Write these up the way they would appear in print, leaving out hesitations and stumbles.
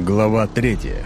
Глава 3.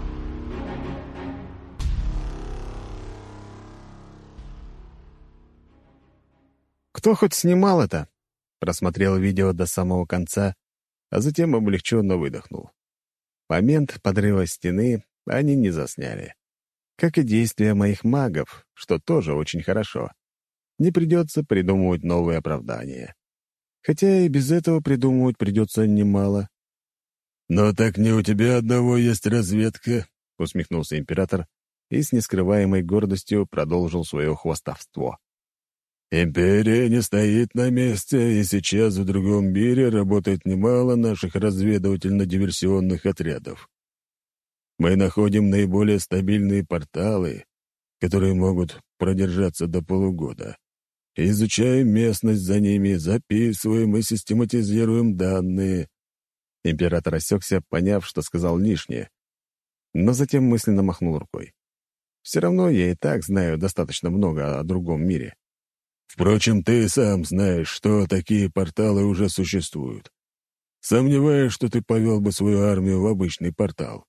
Кто хоть снимал это? Просмотрел видео до самого конца, а затем облегченно выдохнул. Момент подрыва стены они не засняли. Как и действия моих магов, что тоже очень хорошо. Не придется придумывать новые оправдания. Хотя и без этого придумывать придется немало. «Но так не у тебя одного есть разведка», — усмехнулся император и с нескрываемой гордостью продолжил свое хвастовство. «Империя не стоит на месте, и сейчас в другом мире работает немало наших разведывательно-диверсионных отрядов. Мы находим наиболее стабильные порталы, которые могут продержаться до полугода. Изучаем местность за ними, записываем и систематизируем данные». Император осекся, поняв, что сказал лишнее, но затем мысленно махнул рукой. «Все равно я и так знаю достаточно много о другом мире». «Впрочем, ты сам знаешь, что такие порталы уже существуют. Сомневаюсь, что ты повел бы свою армию в обычный портал».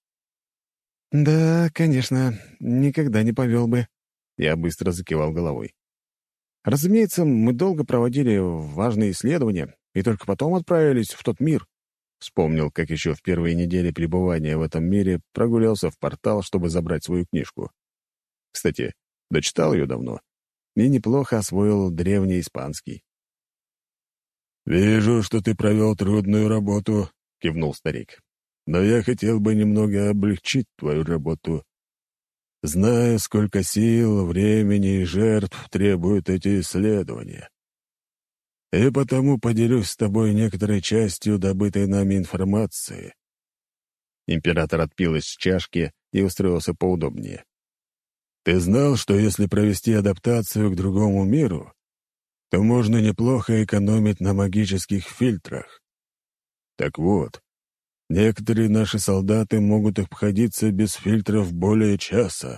«Да, конечно, никогда не повел бы», — я быстро закивал головой. «Разумеется, мы долго проводили важные исследования и только потом отправились в тот мир». Вспомнил, как еще в первые недели пребывания в этом мире прогулялся в портал, чтобы забрать свою книжку. Кстати, дочитал ее давно и неплохо освоил древний испанский. «Вижу, что ты провел трудную работу», — кивнул старик. «Но я хотел бы немного облегчить твою работу. Знаю, сколько сил, времени и жертв требуют эти исследования. И потому поделюсь с тобой некоторой частью добытой нами информации». Император отпил из чашки и устроился поудобнее. «Ты знал, что если провести адаптацию к другому миру, то можно неплохо экономить на магических фильтрах? Так вот, некоторые наши солдаты могут обходиться без фильтров более часа».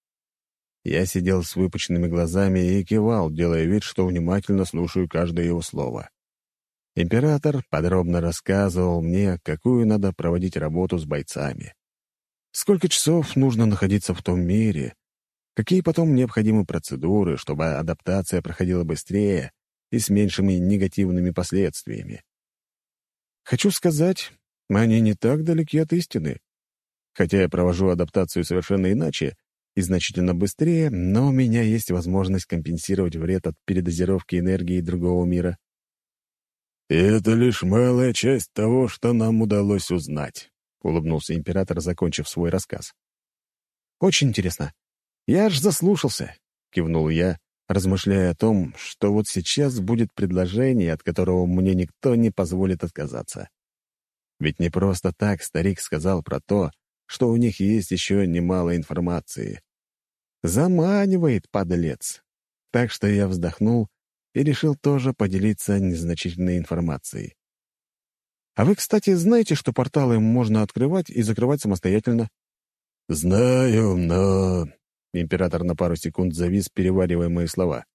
Я сидел с выпученными глазами и кивал, делая вид, что внимательно слушаю каждое его слово. Император подробно рассказывал мне, какую надо проводить работу с бойцами. Сколько часов нужно находиться в том мире, какие потом необходимы процедуры, чтобы адаптация проходила быстрее и с меньшими негативными последствиями. Хочу сказать, они не так далеки от истины. Хотя я провожу адаптацию совершенно иначе и значительно быстрее, но у меня есть возможность компенсировать вред от передозировки энергии другого мира. «И это лишь малая часть того, что нам удалось узнать», — улыбнулся император, закончив свой рассказ. «Очень интересно. Я аж заслушался», — кивнул я, размышляя о том, что вот сейчас будет предложение, от которого мне никто не позволит отказаться. Ведь не просто так старик сказал про то, что у них есть еще немало информации. Заманивает, подлец. Так что я вздохнул и решил тоже поделиться незначительной информацией. А вы, кстати, знаете, что порталы можно открывать и закрывать самостоятельно? «Знаю, но...» Император на пару секунд завис, переваривая мои слова.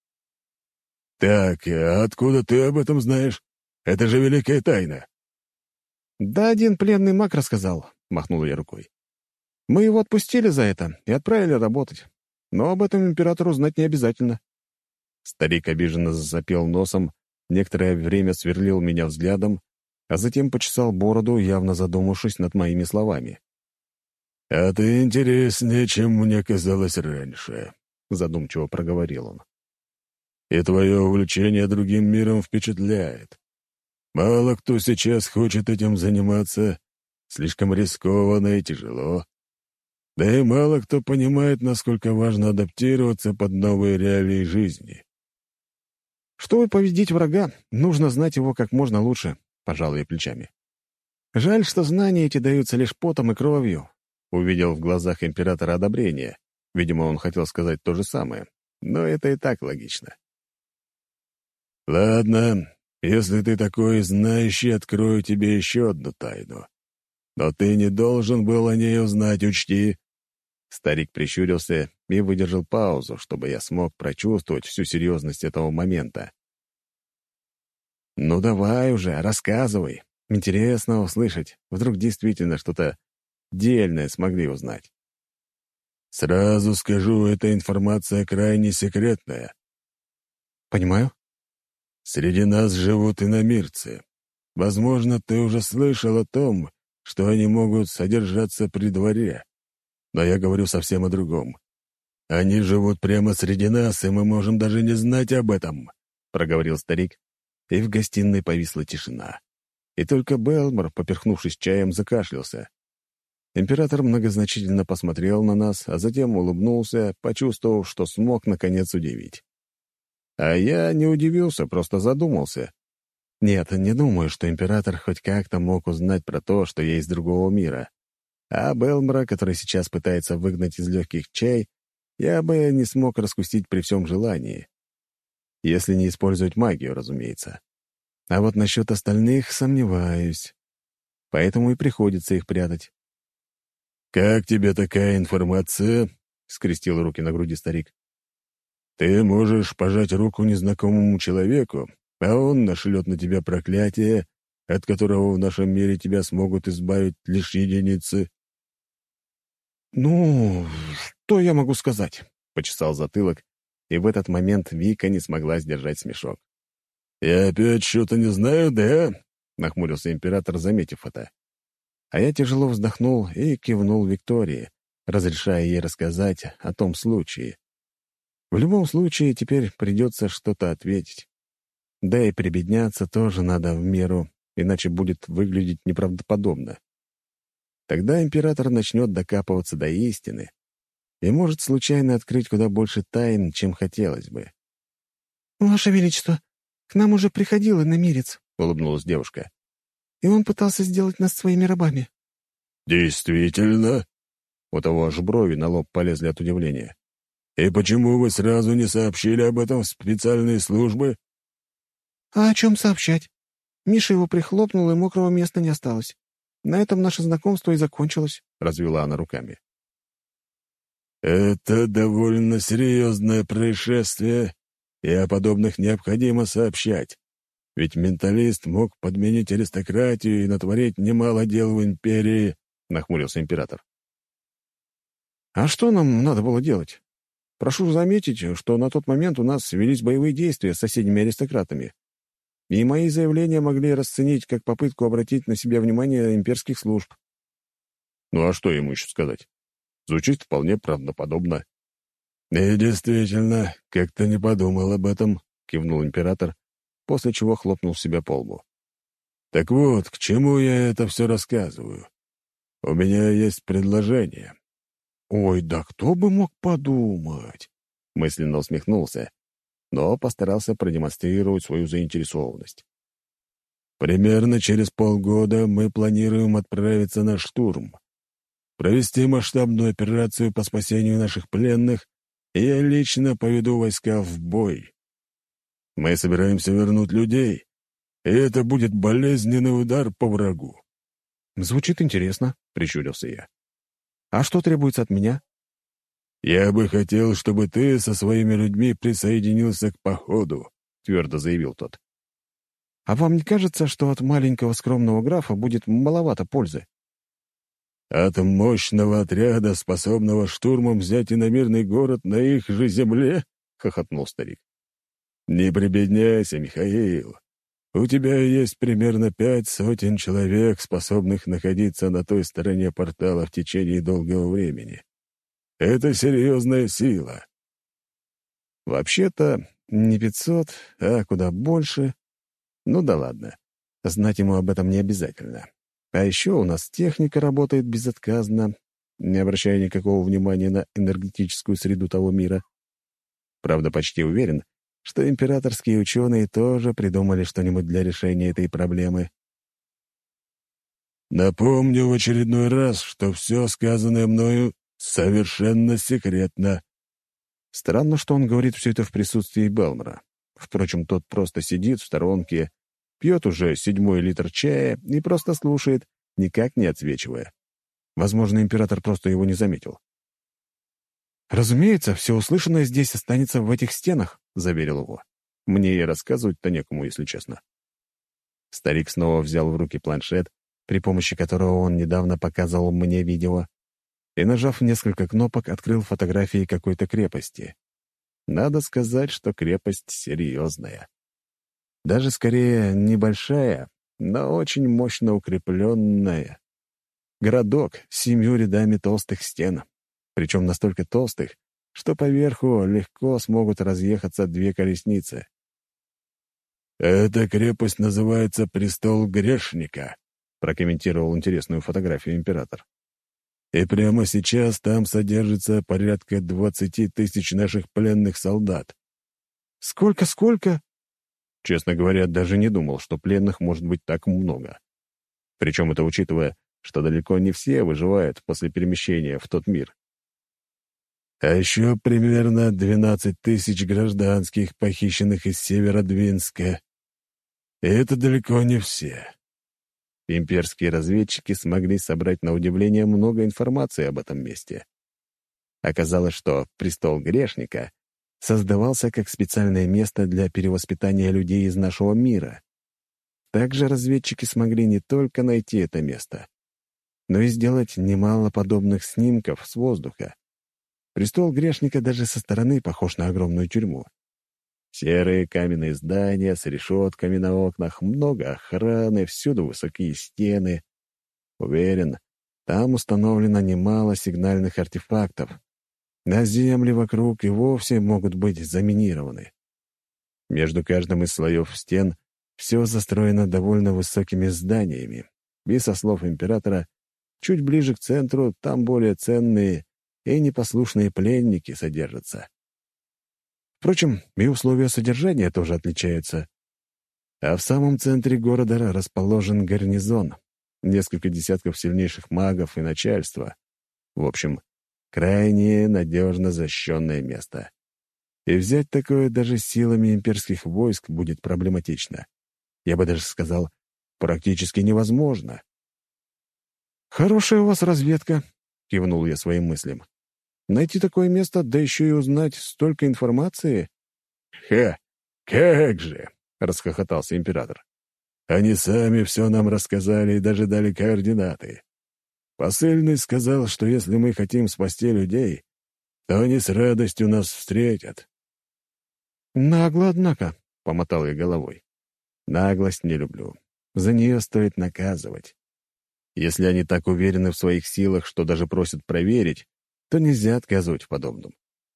«Так, а откуда ты об этом знаешь? Это же великая тайна». «Да один пленный маг рассказал», — махнул я рукой. «Мы его отпустили за это и отправили работать. Но об этом императору знать не обязательно». Старик обиженно засопел носом, некоторое время сверлил меня взглядом, а затем почесал бороду, явно задумавшись над моими словами. «А ты интереснее, чем мне казалось раньше», — задумчиво проговорил он. «И твое увлечение другим миром впечатляет. Мало кто сейчас хочет этим заниматься, слишком рискованно и тяжело. Да и мало кто понимает, насколько важно адаптироваться под новые реалии жизни». «Чтобы победить врага, нужно знать его как можно лучше», — пожал я плечами. «Жаль, что знания эти даются лишь потом и кровью». Увидел в глазах императора одобрение. Видимо, он хотел сказать то же самое, но это и так логично. «Ладно, если ты такой знающий, открою тебе еще одну тайну. Но ты не должен был о ней узнать, учти». Старик прищурился и выдержал паузу, чтобы я смог прочувствовать всю серьезность этого момента. «Ну давай уже, рассказывай. Интересно услышать. Вдруг действительно что-то дельное смогли узнать. Сразу скажу, эта информация крайне секретная. Понимаю. Среди нас живут иномирцы. Возможно, ты уже слышал о том, что они могут содержаться при дворе. Но я говорю совсем о другом. Они живут прямо среди нас, и мы можем даже не знать об этом», — проговорил старик, и в гостиной повисла тишина. И только Белмор, поперхнувшись чаем, закашлялся. Император многозначительно посмотрел на нас, а затем улыбнулся, почувствовав, что смог наконец удивить. А я не удивился, просто задумался. Нет, не думаю, что император хоть как-то мог узнать про то, что я из другого мира. А Белмора, который сейчас пытается выгнать из легких чай, я бы не смог раскусить при всем желании. Если не использовать магию, разумеется. А вот насчет остальных сомневаюсь. Поэтому и приходится их прятать. «Как тебе такая информация?» — скрестил руки на груди старик. «Ты можешь пожать руку незнакомому человеку, а он нашлет на тебя проклятие, от которого в нашем мире тебя смогут избавить лишь единицы». «Ну, что я могу сказать?» — почесал затылок, и в этот момент Вика не смогла сдержать смешок. «Я опять что-то не знаю, да?» — нахмурился император, заметив это. А я тяжело вздохнул и кивнул Виктории, разрешая ей рассказать о том случае. В любом случае, теперь придется что-то ответить. Да и прибедняться тоже надо в меру, иначе будет выглядеть неправдоподобно. Тогда император начнет докапываться до истины и может случайно открыть куда больше тайн, чем хотелось бы. «Ваше Величество, к нам уже приходил иномирец», — улыбнулась девушка. «и он пытался сделать нас своими рабами». «Действительно?» У того аж брови на лоб полезли от удивления. «И почему вы сразу не сообщили об этом в специальные службы?» «А о чем сообщать? Миша его прихлопнул, и мокрого места не осталось. На этом наше знакомство и закончилось», — развела она руками. «Это довольно серьезное происшествие, и о подобных необходимо сообщать. Ведь менталист мог подменить аристократию и натворить немало дел в империи», — нахмурился император. «А что нам надо было делать? Прошу заметить, что на тот момент у нас велись боевые действия с соседними аристократами, и мои заявления могли расценить как попытку обратить на себя внимание имперских служб». Ну а что ему еще сказать? Звучит вполне правдоподобно. «И действительно, как-то не подумал об этом», — кивнул император, после чего хлопнул себя по лбу. «Так вот, к чему я это все рассказываю? У меня есть предложение». «Ой, да кто бы мог подумать?» — мысленно усмехнулся, но постарался продемонстрировать свою заинтересованность. «Примерно через полгода мы планируем отправиться на штурм, провести масштабную операцию по спасению наших пленных, и я лично поведу войска в бой. Мы собираемся вернуть людей, и это будет болезненный удар по врагу». «Звучит интересно», — прищурился я. «А что требуется от меня?» «Я бы хотел, чтобы ты со своими людьми присоединился к походу», — твердо заявил тот. «А вам не кажется, что от маленького скромного графа будет маловато пользы?» «От мощного отряда, способного штурмом взять иномирный город на их же земле?» — хохотнул старик. «Не прибедняйся, Михаил. У тебя есть примерно 5 сотен человек, способных находиться на той стороне портала в течение долгого времени. Это серьезная сила». «Вообще-то не 500, а куда больше. Ну да ладно. Знать ему об этом не обязательно. А еще у нас техника работает безотказно, не обращая никакого внимания на энергетическую среду того мира. Правда, почти уверен, что императорские ученые тоже придумали что-нибудь для решения этой проблемы». «Напомню в очередной раз, что все сказанное мною совершенно секретно». Странно, что он говорит все это в присутствии Белмора. Впрочем, тот просто сидит в сторонке, пьет уже 7-й литр чая и просто слушает, никак не отсвечивая. Возможно, император просто его не заметил. «Разумеется, все услышанное здесь останется в этих стенах», — заверил его. Мне и рассказывать-то некому, если честно. Старик снова взял в руки планшет при помощи которого он недавно показывал мне видео, и, нажав несколько кнопок, открыл фотографии какой-то крепости. Надо сказать, что крепость серьезная. Даже скорее небольшая, но очень мощно укрепленная. Городок с 7 рядами толстых стен, причем настолько толстых, что поверху легко смогут разъехаться 2 колесницы. «Эта крепость называется Престол Грешника», — прокомментировал интересную фотографию император. «И прямо сейчас там содержится порядка 20 тысяч наших пленных солдат». «Сколько?» Честно говоря, даже не думал, что пленных может быть так много. Причем это учитывая, что далеко не все выживают после перемещения в тот мир. А еще примерно 12 тысяч гражданских, похищенных из Северодвинска. И это далеко не все. Имперские разведчики смогли собрать на удивление много информации об этом месте. Оказалось, что престол грешника создавался как специальное место для перевоспитания людей из нашего мира. Также разведчики смогли не только найти это место, но и сделать немало подобных снимков с воздуха. Престол грешника даже со стороны похож на огромную тюрьму. Серые каменные здания с решетками на окнах, много охраны, всюду высокие стены. Уверен, там установлено немало сигнальных артефактов. На земли вокруг и вовсе могут быть заминированы. Между каждым из слоев стен все застроено довольно высокими зданиями. И, со слов императора, чуть ближе к центру там более ценные и непослушные пленники содержатся. Впрочем, и условия содержания тоже отличаются. А в самом центре города расположен гарнизон, несколько десятков сильнейших магов и начальства. В общем, крайне надежно защищенное место. И взять такое даже силами имперских войск будет проблематично. Я бы даже сказал, практически невозможно. «Хорошая у вас разведка», — кивнул я своим мыслям. «Найти такое место, да еще и узнать столько информации?» «Ха! Как же!» — расхохотался император. «Они сами все нам рассказали и даже дали координаты. Посыльный сказал, что если мы хотим спасти людей, то они с радостью нас встретят». «Нагло, однако», — помотал я головой. «Наглость не люблю. За нее стоит наказывать. Если они так уверены в своих силах, что даже просят проверить, то нельзя отказывать в подобном.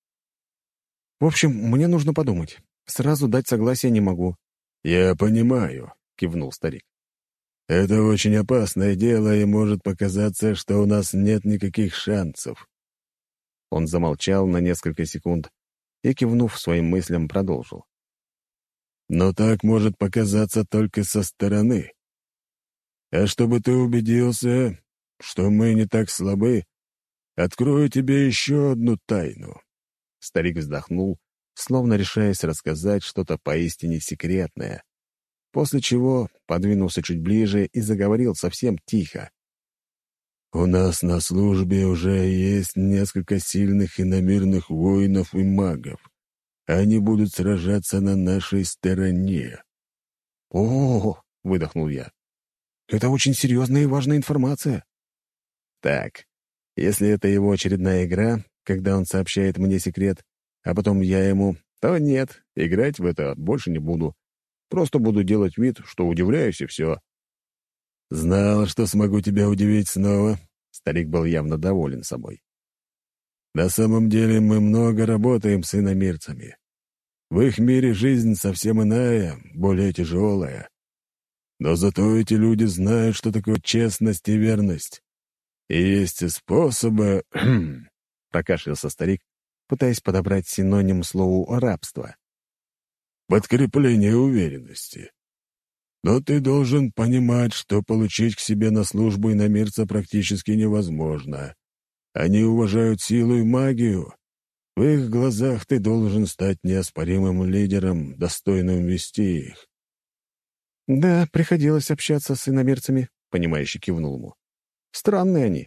В общем, мне нужно подумать. Сразу дать согласие не могу». «Я понимаю», — кивнул старик. «Это очень опасное дело, и может показаться, что у нас нет никаких шансов». Он замолчал на несколько секунд и, кивнув своим мыслям, продолжил. «Но так может показаться только со стороны. А чтобы ты убедился, что мы не так слабы, открою тебе еще одну тайну». Старик вздохнул, словно решаясь рассказать что-то поистине секретное, после чего подвинулся чуть ближе и заговорил совсем тихо. «У нас на службе уже есть несколько сильных иномирных воинов и магов. Они будут сражаться на нашей стороне». «О-о-о!» — выдохнул я. «Это очень серьезная и важная информация». Так, если это его очередная игра, когда он сообщает мне секрет, а потом я ему, то нет, играть в это больше не буду. Просто буду делать вид, что удивляюсь, и все. «Знал, что смогу тебя удивить снова». Старик был явно доволен собой. «На самом деле мы много работаем с иномирцами. В их мире жизнь совсем иная, более тяжелая. Но зато эти люди знают, что такое честность и верность. И есть способы...» прокашлялся старик, пытаясь подобрать синоним слову «рабство». «Подкрепление уверенности. Но ты должен понимать, что получить к себе на службу иномирца практически невозможно. Они уважают силу и магию. В их глазах ты должен стать неоспоримым лидером, достойным вести их». «Да, приходилось общаться с иномирцами», — понимающе кивнул ему. «Странные они».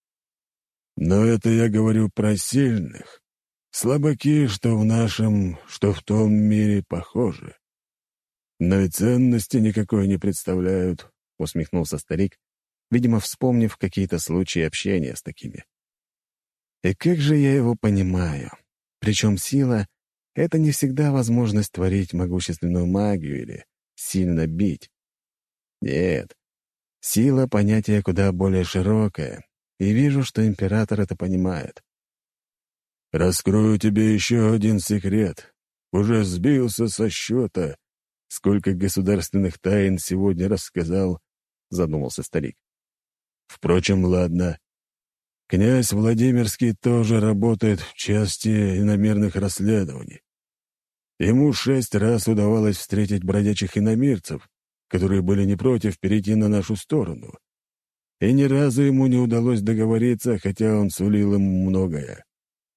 «Но это я говорю про сильных. Слабаки, что в нашем, что в том мире, похожи. Но и ценности никакой не представляют», — усмехнулся старик видимо, вспомнив какие-то случаи общения с такими. И как же я его понимаю. Причем сила — это не всегда возможность творить могущественную магию или сильно бить. Нет, сила — понятие куда более широкое, и вижу, что император это понимает. «Раскрою тебе еще один секрет. Уже сбился со счета, сколько государственных тайн сегодня рассказал», — задумался старик. «Впрочем, ладно. Князь Владимирский тоже работает в части иномерных расследований. Ему 6 раз удавалось встретить бродячих иномирцев, которые были не против перейти на нашу сторону. И ни разу ему не удалось договориться, хотя он сулил им многое».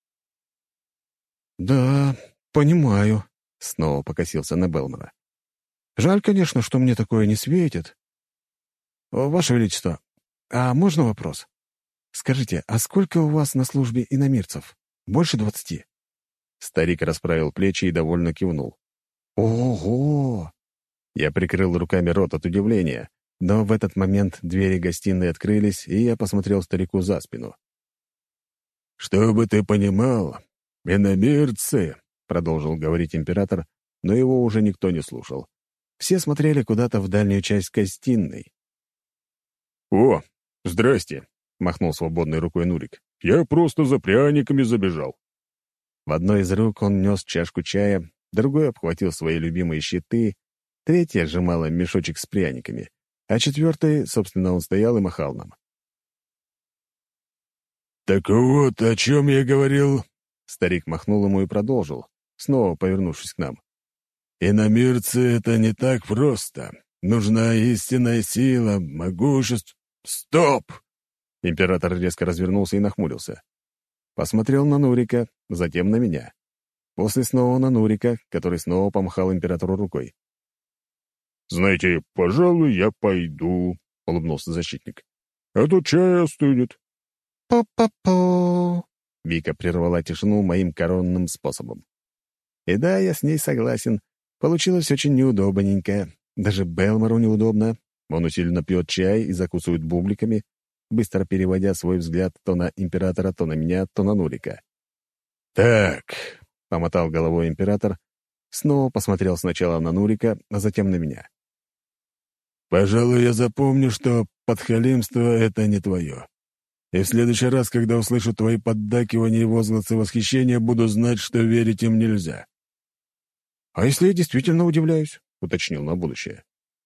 «Да, понимаю», — снова покосился на Белмора. «Жаль, конечно, что мне такое не светит. Ваше Величество, а можно вопрос? Скажите, а сколько у вас на службе иномирцев? Больше 20?» Старик расправил плечи и довольно кивнул. «Ого!» Я прикрыл руками рот от удивления, но в этот момент двери гостиной открылись, и я посмотрел старику за спину. «Чтобы ты понимал, иномирцы», — продолжил говорить император, но его уже никто не слушал. Все смотрели куда-то в дальнюю часть гостиной. «О, здрасте», — махнул свободной рукой Нурик. «Я просто за пряниками забежал». В одной из рук он нес чашку чая, другой обхватил свои любимые щиты, третья сжимала мешочек с пряниками, а четвертый, собственно, он стоял и махал нам. «Так вот, о чем я говорил», — Старик махнул ему и продолжил, снова повернувшись к нам. «Иномирцы — это не так просто. Нужна истинная сила, могущество...» «Стоп!» Император резко развернулся и нахмурился. Посмотрел на Нурика, затем на меня. После снова на Нурика, который снова помахал императору рукой. «Знаете, пожалуй, я пойду», — улыбнулся защитник. «А то чай остынет». «По-по-по!» Вика прервала тишину моим коронным способом. И да, я с ней согласен. Получилось очень неудобненько. Даже Белмору неудобно. Он усиленно пьет чай и закусывает бубликами, быстро переводя свой взгляд то на императора, то на меня, то на Нурика. «Так», — помотал головой император, снова посмотрел сначала на Нурика, а затем на меня. «Пожалуй, я запомню, что подхалимство — это не твое. И в следующий раз, когда услышу твои поддакивания и возгласы восхищения, буду знать, что верить им нельзя». «А если я действительно удивляюсь?» — уточнил на будущее.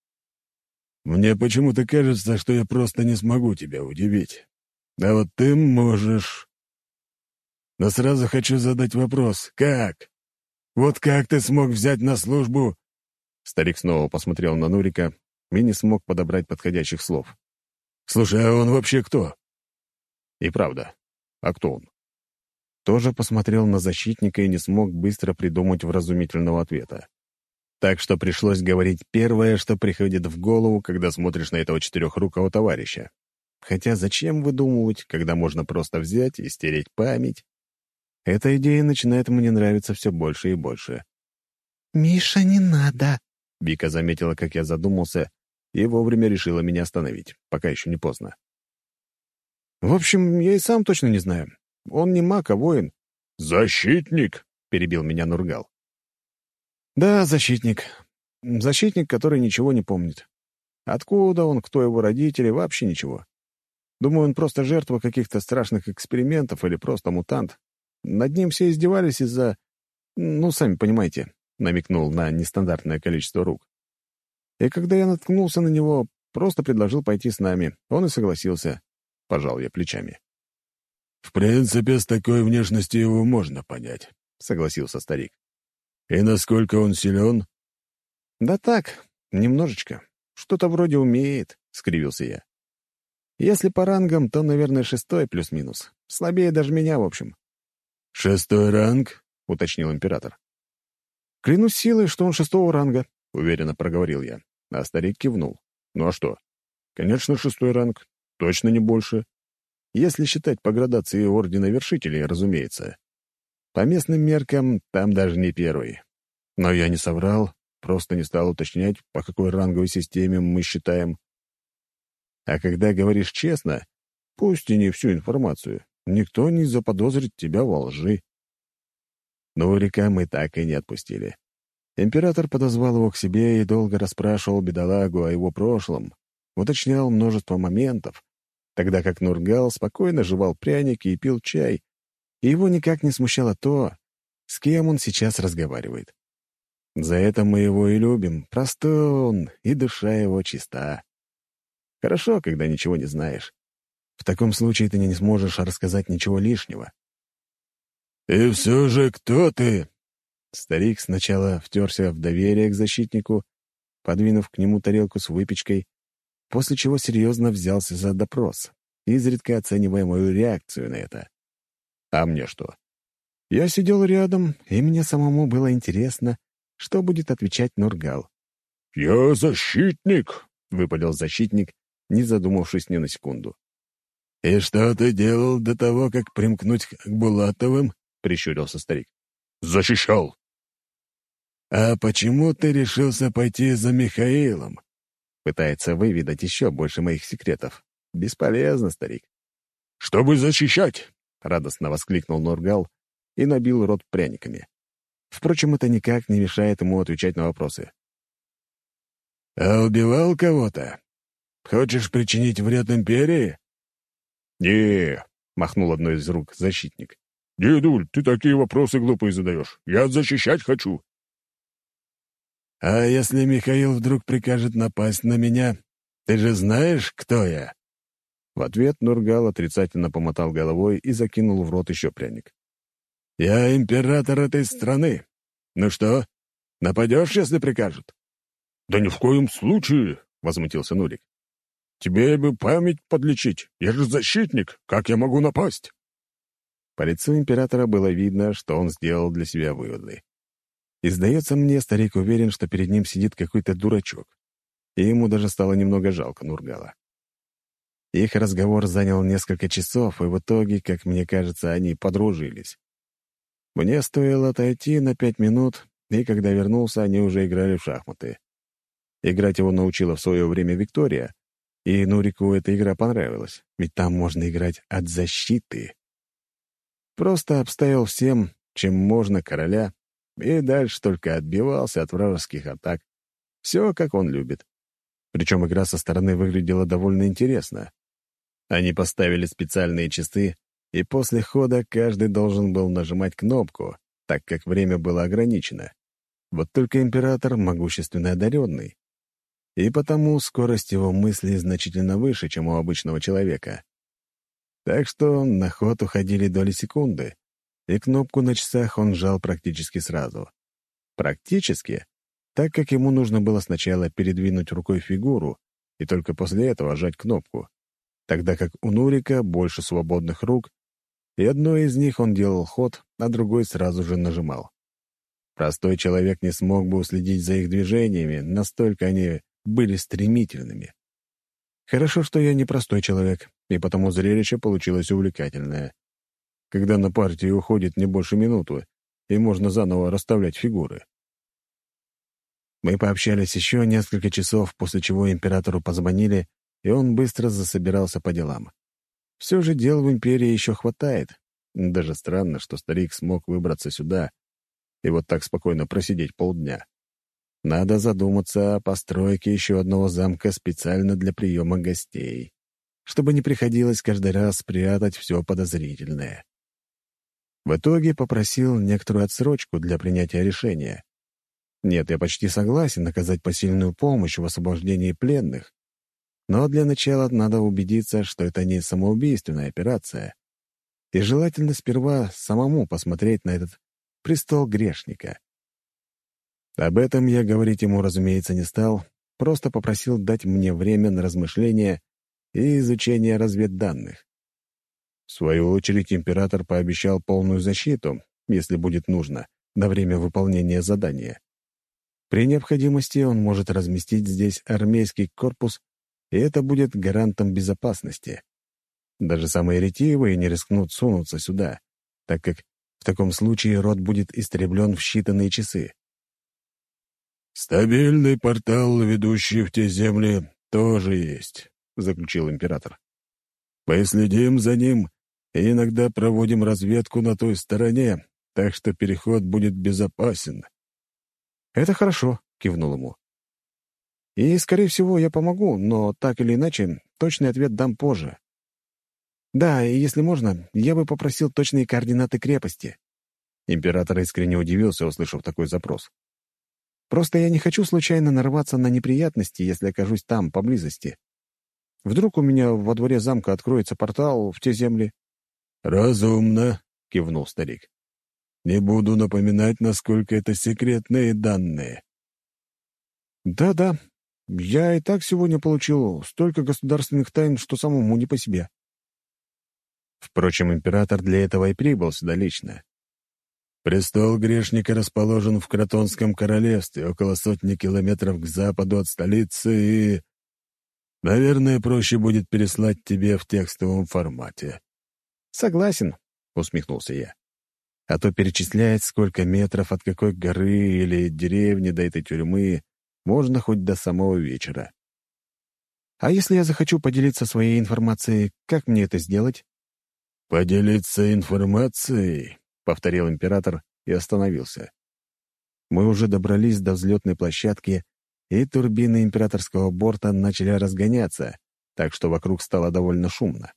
«Мне почему-то кажется, что я просто не смогу тебя удивить. А вот ты можешь. Но сразу хочу задать вопрос. Как? Вот как ты смог взять на службу...» Старик снова посмотрел на Нурика и не смог подобрать подходящих слов. «Слушай, а он вообще кто?» И правда, а кто он? Тоже посмотрел на защитника и не смог быстро придумать вразумительного ответа. Так что пришлось говорить первое, что приходит в голову, когда смотришь на этого четырехрукого товарища. Хотя зачем выдумывать, когда можно просто взять и стереть память? Эта идея начинает мне нравиться все больше и больше. «Миша, не надо!» Вика заметила, как я задумался, и вовремя решила меня остановить, пока еще не поздно. «В общем, я и сам точно не знаю. Он не маг, а воин». «Защитник!» — перебил меня Нургал. «Да, защитник. Защитник, который ничего не помнит. Откуда он, кто его родители, вообще ничего. Думаю, он просто жертва каких-то страшных экспериментов или просто мутант. Над ним все издевались из-за... Ну, сами понимаете», — намекнул на нестандартное количество рук. «И когда я наткнулся на него, просто предложил пойти с нами. Он и согласился». Пожал я плечами. «В принципе, с такой внешностью его можно понять», — согласился старик. «И насколько он силен?» «Да так, немножечко. Что-то вроде умеет», — скривился я. «Если по рангам, то, наверное, 6 плюс-минус. Слабее даже меня, в общем». 6 ранг?» — уточнил император. «Клянусь силой, что он 6 ранга», — уверенно проговорил я. А старик кивнул. «Ну а что? Конечно, 6 ранг. Точно не больше. Если считать по градации Ордена Вершителей, разумеется. По местным меркам там даже не 1. Но я не соврал, просто не стал уточнять, по какой ранговой системе мы считаем. А когда говоришь честно, пусть и не всю информацию, никто не заподозрит тебя во лжи. Нурика мы так и не отпустили. Император подозвал его к себе и долго расспрашивал бедолагу о его прошлом, уточнял множество моментов, тогда как Нургал спокойно жевал пряники и пил чай, и его никак не смущало то, с кем он сейчас разговаривает. За это мы его и любим, простой он, и душа его чиста. Хорошо, когда ничего не знаешь. В таком случае ты не сможешь рассказать ничего лишнего. «И все же кто ты?» Старик сначала втерся в доверие к защитнику, подвинув к нему тарелку с выпечкой, после чего серьезно взялся за допрос, изредка оценивая мою реакцию на это. А мне что? Я сидел рядом, и мне самому было интересно, что будет отвечать Нургал. «Я защитник!» — выпалил защитник, не задумавшись ни на секунду. «И что ты делал до того, как примкнуть к Булатовым?» — прищурился старик. «Защищал». «А почему ты решился пойти за Михаилом?» Пытается выведать еще больше моих секретов. Бесполезно, старик. «Чтобы защищать!» — радостно воскликнул Нургал и набил рот пряниками. Впрочем, это никак не мешает ему отвечать на вопросы. «А убивал кого-то? Хочешь причинить вред империи?» «Не», — махнул одной из рук защитник. «Дедуль, ты такие вопросы глупые задаешь. Я защищать хочу». «А если Михаил вдруг прикажет напасть на меня, ты же знаешь, кто я?» В ответ Нургал отрицательно помотал головой и закинул в рот еще пряник. «Я император этой страны. Ну что, нападешь, если прикажут?» «Да ни в коем случае», — возмутился Нурик. «Тебе бы память подлечить. Я же защитник. Как я могу напасть?» По лицу императора было видно, что он сделал для себя выводы. И, сдается мне, старик уверен, что перед ним сидит какой-то дурачок. И ему даже стало немного жалко Нургала. Их разговор занял несколько часов, и в итоге, как мне кажется, они подружились. Мне стоило отойти на 5 минут, и когда вернулся, они уже играли в шахматы. Играть его научила в свое время Виктория, и Нурику эта игра понравилась, ведь там можно играть от защиты. Просто обставил всем, чем можно, короля, и дальше только отбивался от вражеских атак. Все, как он любит. Причем игра со стороны выглядела довольно интересно. Они поставили специальные часы, и после хода каждый должен был нажимать кнопку, так как время было ограничено. Вот только император могущественно одаренный. И потому скорость его мыслей значительно выше, чем у обычного человека. Так что на ход уходили доли секунды, и кнопку на часах он жал практически сразу. Практически, так как ему нужно было сначала передвинуть рукой фигуру и только после этого жать кнопку, тогда как у Нурика больше свободных рук, и одной из них он делал ход, а другой сразу же нажимал. Простой человек не смог бы уследить за их движениями, настолько они были стремительными. Хорошо, что я не простой человек, и потому зрелище получилось увлекательное. Когда на партию уходит не больше минуты, и можно заново расставлять фигуры. Мы пообщались еще несколько часов, после чего императору позвонили, и он быстро засобирался по делам. Все же дел в империи еще хватает. Даже странно, что старик смог выбраться сюда и вот так спокойно просидеть полдня. Надо задуматься о постройке еще одного замка специально для приема гостей, чтобы не приходилось каждый раз спрятать все подозрительное. В итоге попросил некоторую отсрочку для принятия решения. Нет, я почти согласен оказать посильную помощь в освобождении пленных, но для начала надо убедиться, что это не самоубийственная операция, и желательно сперва самому посмотреть на этот престол грешника. Об этом я говорить ему, разумеется, не стал, просто попросил дать мне время на размышления и изучение разведданных. В свою очередь император пообещал полную защиту, если будет нужно, на время выполнения задания. При необходимости он может разместить здесь армейский корпус, и это будет гарантом безопасности. Даже самые ретивые не рискнут сунуться сюда, так как в таком случае род будет истреблен в считанные часы. «Стабильный портал, ведущий в те земли, тоже есть», — заключил император. «Последим за ним и иногда проводим разведку на той стороне, так что переход будет безопасен». «Это хорошо», — кивнул ему. «И, скорее всего, я помогу, но так или иначе, точный ответ дам позже. Да, и если можно, я бы попросил точные координаты крепости». Император искренне удивился, услышав такой запрос. «Просто я не хочу случайно нарваться на неприятности, если окажусь там, поблизости. Вдруг у меня во дворе замка откроется портал в те земли?» «Разумно», — кивнул старик. «Не буду напоминать, насколько это секретные данные». «Да-да, я и так сегодня получил столько государственных тайн, что самому не по себе». Впрочем, император для этого и прибыл сюда лично. «Престол грешника расположен в Кротонском королевстве, около 100 километров к западу от столицы, и, наверное, проще будет переслать тебе в текстовом формате». «Согласен», — усмехнулся я. «А то перечислять, сколько метров от какой горы или деревни до этой тюрьмы, можно хоть до самого вечера. А если я захочу поделиться своей информацией, как мне это сделать?» «Поделиться информацией», — повторил император и остановился. Мы уже добрались до взлетной площадки, и турбины императорского борта начали разгоняться, так что вокруг стало довольно шумно.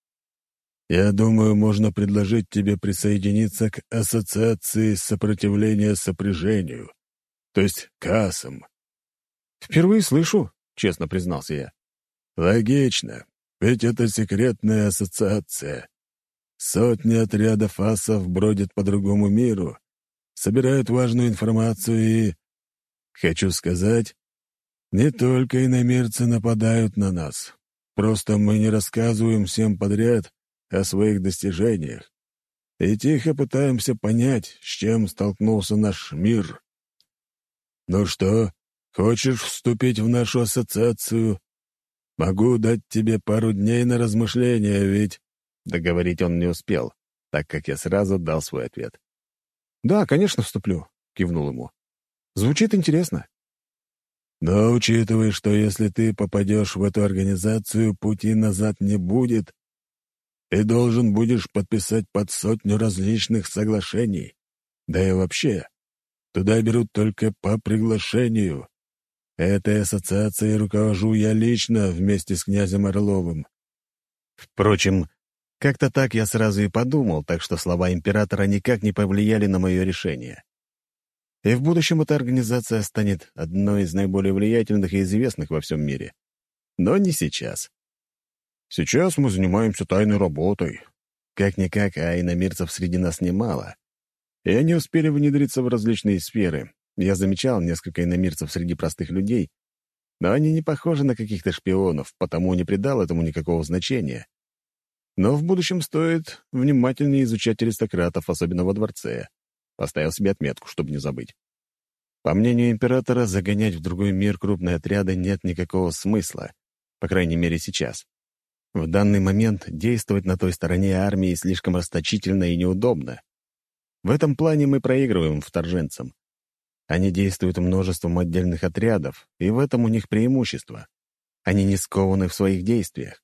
«Я думаю, можно предложить тебе присоединиться к Ассоциации сопротивления сопряжению, то есть к АСам». «Впервые слышу», — честно признался я. «Логично, ведь это секретная ассоциация. Сотни отрядов асов бродят по другому миру, собирают важную информацию и, хочу сказать, не только иномирцы нападают на нас. Просто мы не рассказываем всем подряд о своих достижениях и тихо пытаемся понять, с чем столкнулся наш мир. Ну что, хочешь вступить в нашу ассоциацию? Могу дать тебе пару дней на размышления, ведь...» Договорить он не успел, так как я сразу дал свой ответ. «Да, конечно, вступлю», — кивнул ему. «Звучит интересно». «Но учитывай, что если ты попадешь в эту организацию, пути назад не будет. Ты должен будешь подписать под 100 различных соглашений. Да и вообще, туда берут только по приглашению. Этой ассоциацией руковожу я лично вместе с князем Орловым». Впрочем, как-то так я сразу и подумал, так что слова императора никак не повлияли на мое решение. И в будущем эта организация станет одной из наиболее влиятельных и известных во всем мире. Но не сейчас. Сейчас мы занимаемся тайной работой. Как-никак, а иномирцев среди нас немало. И они успели внедриться в различные сферы. Я замечал несколько иномирцев среди простых людей, но они не похожи на каких-то шпионов, потому не придал этому никакого значения. Но в будущем стоит внимательнее изучать аристократов, особенно во дворце. Поставил себе отметку, чтобы не забыть. По мнению императора, загонять в другой мир крупные отряды нет никакого смысла, по крайней мере сейчас. В данный момент действовать на той стороне армии слишком расточительно и неудобно. В этом плане мы проигрываем вторженцам. Они действуют множеством отдельных отрядов, и в этом у них преимущество. Они не скованы в своих действиях.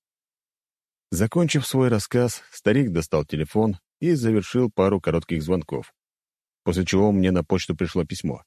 Закончив свой рассказ, старик достал телефон и завершил пару коротких звонков, после чего мне на почту пришло письмо.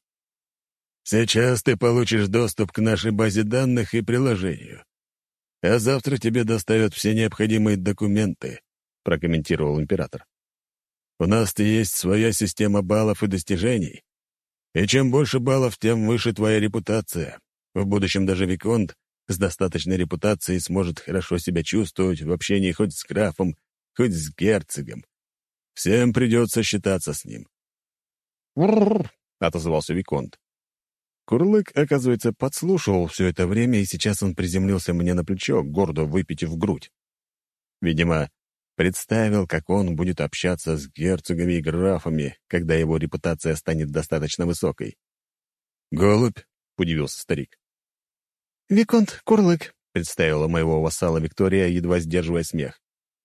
«Сейчас ты получишь доступ к нашей базе данных и приложению. А завтра тебе доставят все необходимые документы», — прокомментировал император. «У нас-то есть своя система баллов и достижений. И чем больше баллов, тем выше твоя репутация. В будущем даже виконт с достаточной репутацией сможет хорошо себя чувствовать в общении хоть с графом, хоть с герцогом. Всем придется считаться с ним». «Урррр», — отозвался виконт. Курлык, оказывается, подслушивал все это время, и сейчас он приземлился мне на плечо, гордо выпитив грудь. Видимо, представил, как он будет общаться с герцогами и графами, когда его репутация станет достаточно высокой. «Голубь?» — удивился старик. «Виконт Курлык», — представила моего вассала Виктория, едва сдерживая смех.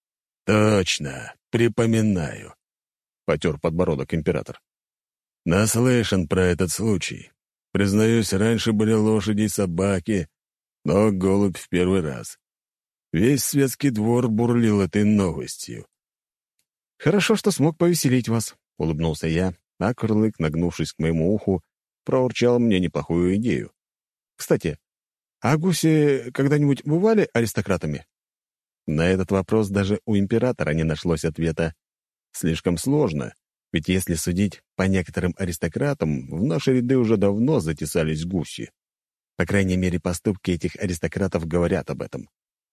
«Точно, припоминаю», — потер подбородок император. «Наслышан про этот случай. Признаюсь, раньше были лошади и собаки, но голубь в первый раз. Весь светский двор бурлил этой новостью. «Хорошо, что смог повеселить вас», — улыбнулся я, а Курлык, нагнувшись к моему уху, проурчал мне неплохую идею. «Кстати, а гуси когда-нибудь бывали аристократами?» На этот вопрос даже у императора не нашлось ответа. Слишком сложно, ведь если судить по некоторым аристократам, в наши ряды уже давно затесались гуси. По крайней мере, поступки этих аристократов говорят об этом.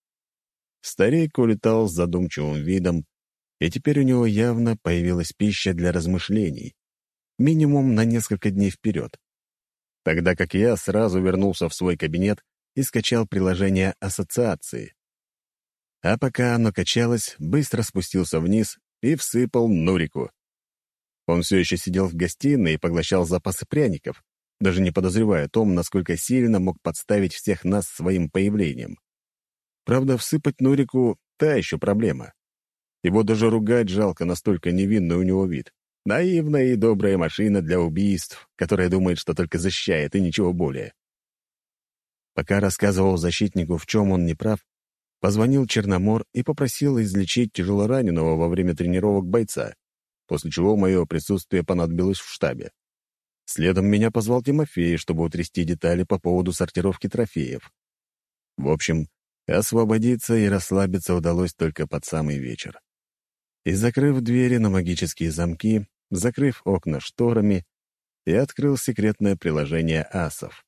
Старик улетал с задумчивым видом, и теперь у него явно появилась пища для размышлений, минимум на несколько дней вперед. Тогда как я сразу вернулся в свой кабинет и скачал приложение ассоциации. А пока оно качалось, быстро спустился вниз и всыпал Нурику. Он все еще сидел в гостиной и поглощал запасы пряников, даже не подозревая о том, насколько сильно мог подставить всех нас своим появлением. Правда, всыпать Нурику — та еще проблема. Его даже ругать жалко, настолько невинный у него вид. Наивная и добрая машина для убийств, которая думает, что только защищает и ничего более. Пока рассказывал защитнику, в чем он не прав, позвонил Черномор и попросил излечить тяжелораненого во время тренировок бойца, после чего мое присутствие понадобилось в штабе. Следом меня позвал Тимофей, чтобы утрясти детали по поводу сортировки трофеев. В общем, освободиться и расслабиться удалось только под самый вечер. И, закрыв двери на магические замки, закрыв окна шторами, я открыл секретное приложение асов.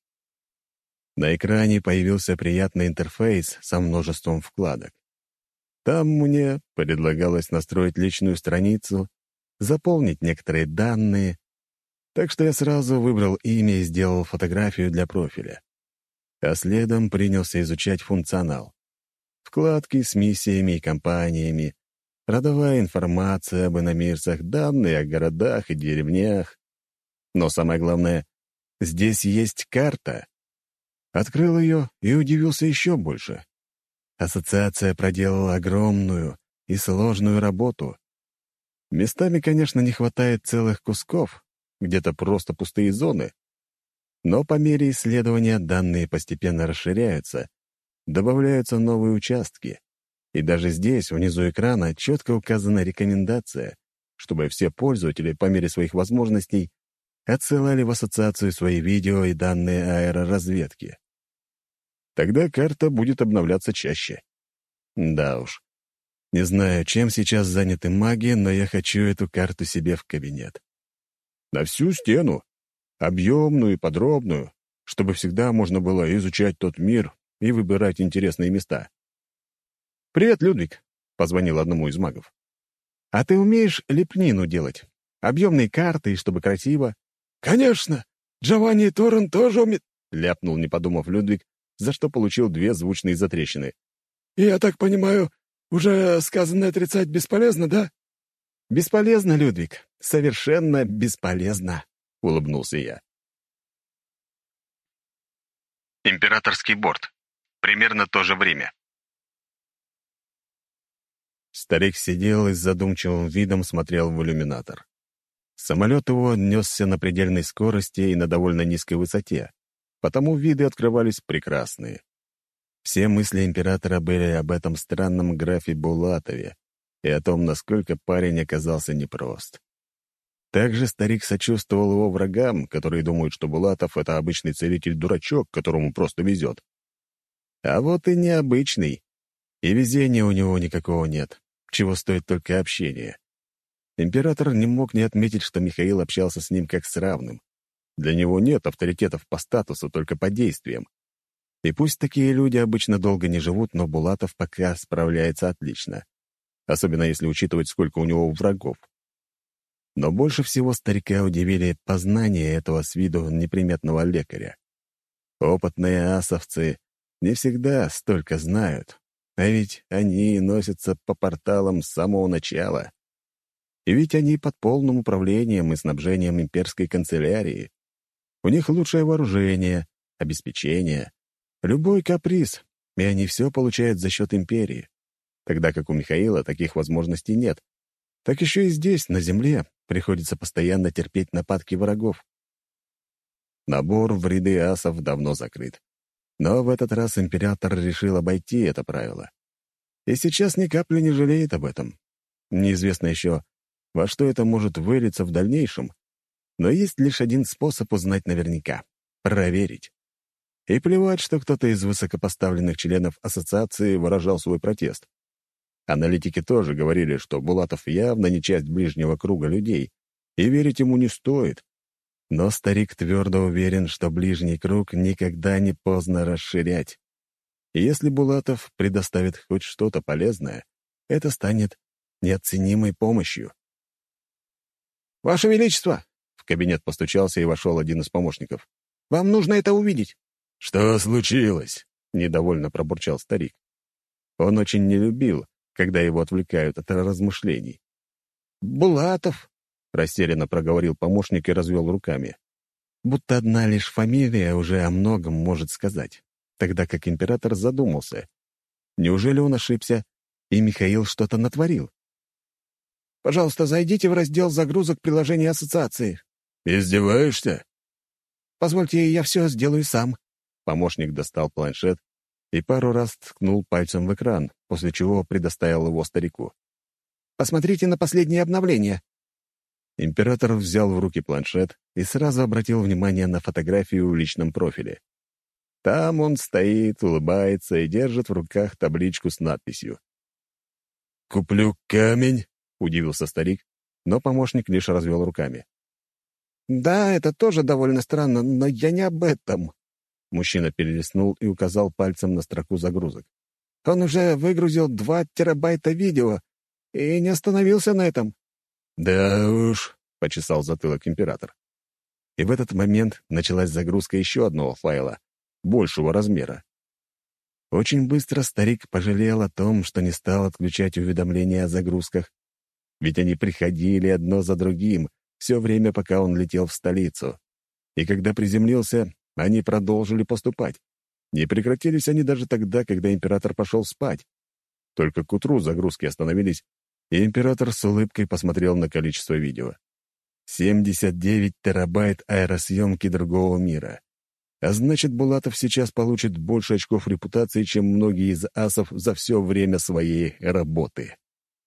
На экране появился приятный интерфейс со множеством вкладок. Там мне предлагалось настроить личную страницу, заполнить некоторые данные, так что я сразу выбрал имя и сделал фотографию для профиля. А следом принялся изучать функционал. Вкладки с миссиями и компаниями, родовая информация об иномирцах, данные о городах и деревнях. Но самое главное, здесь есть карта. Открыл ее и удивился еще больше. Ассоциация проделала огромную и сложную работу. Местами, конечно, не хватает целых кусков, где-то просто пустые зоны. Но по мере исследования данные постепенно расширяются, добавляются новые участки. И даже здесь, внизу экрана, четко указана рекомендация, чтобы все пользователи по мере своих возможностей отсылали в ассоциацию свои видео и данные аэроразведки. Тогда карта будет обновляться чаще. Да уж. Не знаю, чем сейчас заняты маги, но я хочу эту карту себе в кабинет. На всю стену. Объемную и подробную, чтобы всегда можно было изучать тот мир и выбирать интересные места. «Привет, Людвиг», — позвонил одному из магов. «А ты умеешь лепнину делать? Объемные карты, и чтобы красиво?» «Конечно! Джованни Торрен тоже умеет...» — ляпнул, не подумав Людвиг, за что получил 2 звучные затрещины. «Я так понимаю, уже сказанное отрицать бесполезно, да?» «Бесполезно, Людвиг, совершенно бесполезно», — улыбнулся я. Императорский борт. Примерно то же время. Старик сидел и с задумчивым видом смотрел в иллюминатор. Самолет его несся на предельной скорости и на довольно низкой высоте, потому виды открывались прекрасные. Все мысли императора были об этом странном графе Булатове и о том, насколько парень оказался непрост. Также старик сочувствовал его врагам, которые думают, что Булатов — это обычный целитель-дурачок, которому просто везет. А вот и необычный. И везения у него никакого нет, чего стоит только общение. Император не мог не отметить, что Михаил общался с ним как с равным. Для него нет авторитетов по статусу, только по действиям. И пусть такие люди обычно долго не живут, но Булатов пока справляется отлично. Особенно если учитывать, сколько у него врагов. Но больше всего старика удивили познания этого с виду неприметного лекаря. Опытные асовцы не всегда столько знают, а ведь они носятся по порталам с самого начала. И ведь они под полным управлением и снабжением имперской канцелярии. У них лучшее вооружение, обеспечение, любой каприз, и они все получают за счет империи. Тогда как у Михаила таких возможностей нет. Так еще и здесь, на земле, приходится постоянно терпеть нападки врагов. Набор в ряды асов давно закрыт. Но в этот раз император решил обойти это правило. И сейчас ни капли не жалеет об этом. Неизвестно еще, во что это может вылиться в дальнейшем, но есть лишь один способ узнать наверняка — проверить. И плевать, что кто-то из высокопоставленных членов ассоциации выражал свой протест. Аналитики тоже говорили, что Булатов явно не часть ближнего круга людей, и верить ему не стоит. Но старик твердо уверен, что ближний круг никогда не поздно расширять. И если Булатов предоставит хоть что-то полезное, это станет неоценимой помощью. «Ваше Величество!» — в кабинет постучался и вошел один из помощников. «Вам нужно это увидеть». «Что случилось?» — недовольно пробурчал старик. Он очень не любил, когда его отвлекают от размышлений. «Булатов», — растерянно проговорил помощник и развел руками. Будто одна лишь фамилия уже о многом может сказать, тогда как император задумался. Неужели он ошибся, и Михаил что-то натворил? «Пожалуйста, зайдите в раздел загрузок приложения ассоциации». «Издеваешься?» «Позвольте, я все сделаю сам». Помощник достал планшет и пару раз ткнул пальцем в экран, после чего предоставил его старику. «Посмотрите на последние обновления». Император взял в руки планшет и сразу обратил внимание на фотографию в личном профиле. Там он стоит, улыбается и держит в руках табличку с надписью. «Куплю камень?» — удивился старик, но помощник лишь развел руками. «Да, это тоже довольно странно, но я не об этом». Мужчина перелистнул и указал пальцем на строку загрузок. «Он уже выгрузил 2 терабайта видео и не остановился на этом». «Да уж», — почесал затылок император. И в этот момент началась загрузка еще одного файла, большего размера. Очень быстро старик пожалел о том, что не стал отключать уведомления о загрузках, ведь они приходили одно за другим все время, пока он летел в столицу. И когда приземлился, они продолжили поступать. Не прекратились они даже тогда, когда император пошел спать. Только к утру загрузки остановились, и император с улыбкой посмотрел на количество видео. 79 терабайт аэросъемки другого мира. А значит, Булатов сейчас получит больше очков репутации, чем многие из асов за все время своей работы.